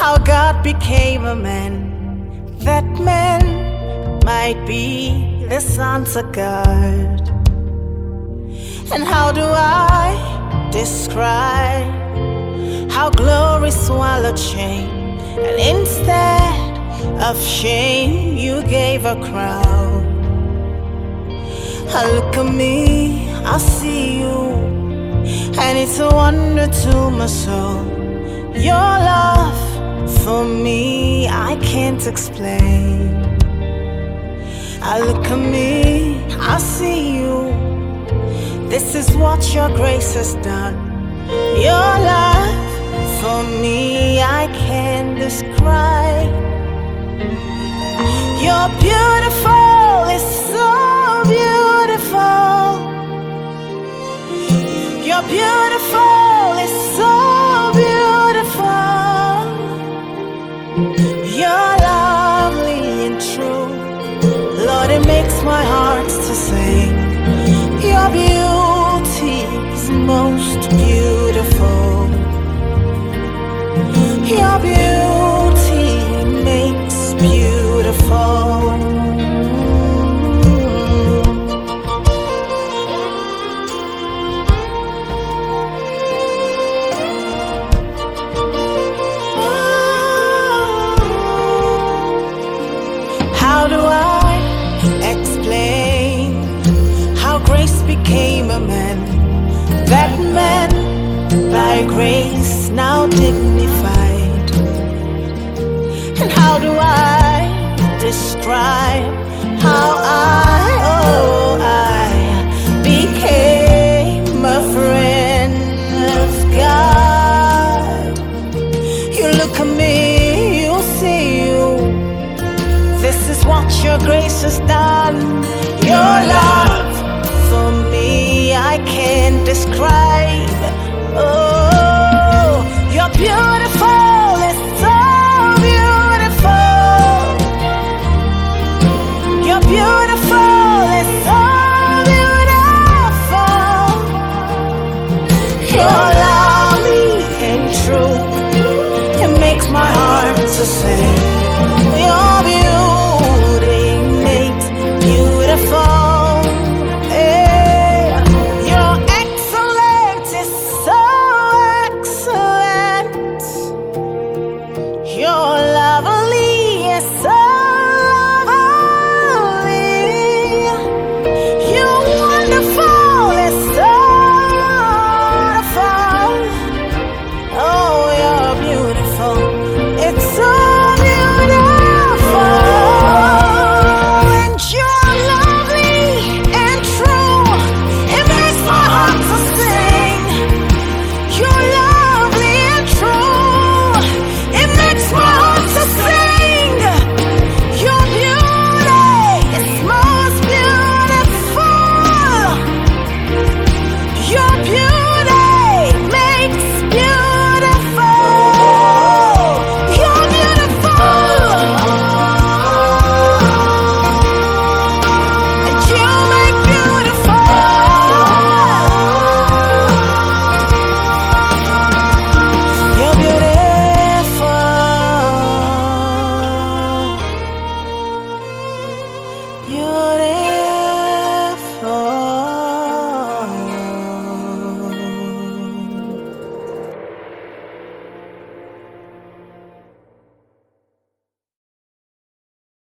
how God became a man, that man might be the sons of God. And how do I describe how glory swallowed shame, and instead of shame you gave a crown. I look at me, I see you, and it's a wonder to my soul. Your love for me I can't explain. I look at me, I see you. This is what your grace has done. Your love for me I can't describe. You're beautiful, it's so beautiful. You're beautiful, it's so beautiful. You're lovely and true. Lord, it makes my heart to sing. Your beauty is most beautiful. Your beauty makes beautiful. How do I explain how grace became a man? That man, by grace, now dignified. And how do I describe how I became a friend of God? You look at me, you see you. This is what your grace has done. Your love for me I can't describe. Oh, you're beautiful, it's so beautiful. You're beautiful, it's so beautiful. You're lovely and true. It makes my heart to sing. Your beauty makes beautiful. Your excellence is so excellent. Your lovely is so lovely. You're wonderful, is so wonderful. Oh, you're beautiful. It's so beautiful. And you're lovely and true. It makes my heart to sing. You're lovely and true. It makes my heart to sing. Your beauty is most beautiful. Your beauty makes beautiful. You're beautiful. And you make beautiful. You're beautiful. You're